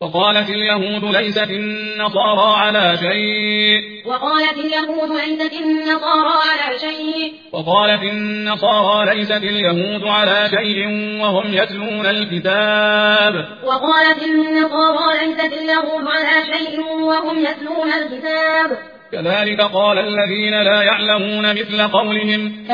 وقالت اليهود ليست النصارى على شيء وقالت اليهود ليست النصارى على شيء وقالت النصارى ليست اليهود على شيء وهم يتلون الكتاب وقالت النصارى ليست اليهود على شيء وهم يتلون الكتاب كذلك قال الذين لا يعلمون مثل قولهم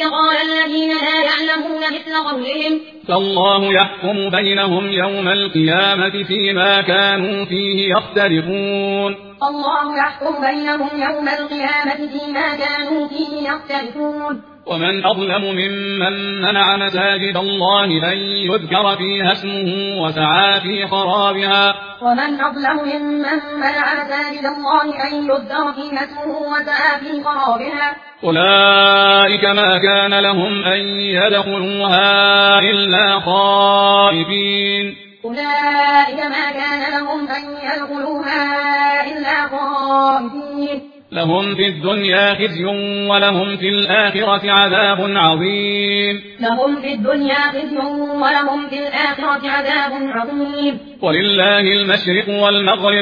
فالله يحكم بينهم يوم القيامة فيما كانوا فيه يختلفون الله يحكم بينهم يوم القيامة فيما كانوا فيه يختلفون ومن أظلم ممن منع مساجد الله أن يذكر فيها اسمه وسعى في خرابها ومن أظلم ممن منع مساجد الله أن يذكر فيها اسمه وسعى في خرابها أولئك ما كان لهم أن يدخلوها إلا خائفين أولئك ما كان لهم أن يدخلوها إلا خائفين لهم في الدنيا خزي ولهم في الآخرة عذاب عظيم لهم في الدنيا خزي ولهم في الآخرة عذاب عظيم ولله المشرق والمغرب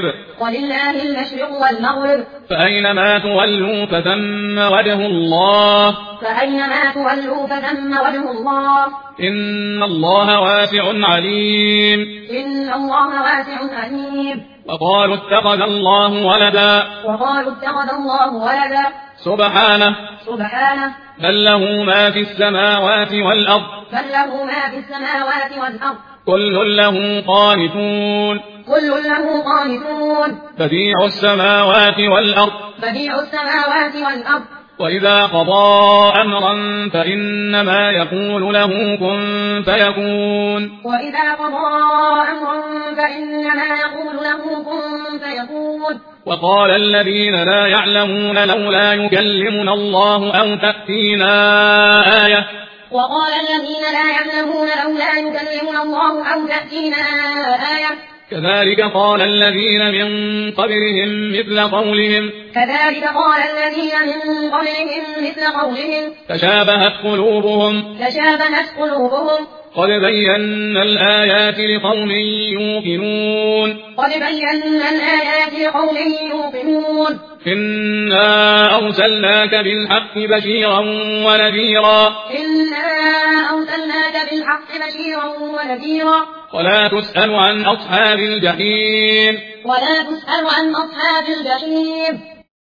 فأينما تولوا فثم وجه الله إن الله واسع عليم وقالوا اتخذ الله ولدا سبحانه بل له ما في السماوات والأرض كل له قانتون بديع السماوات والأرض وإذا قضى أمرا فإنما يقول له كن فيكون وقال الذين لا يعلمون لولا يكلمنا الله أو تأتينا آية كذلك قال الذين من قبلهم مثل قولهم تشابهت قلوبهم قد بينا الآيات لقوم يوقنون إنا أرسلناك بالحق بشيرا ونذيرا ولا تسأل عن أصحاب الجحيم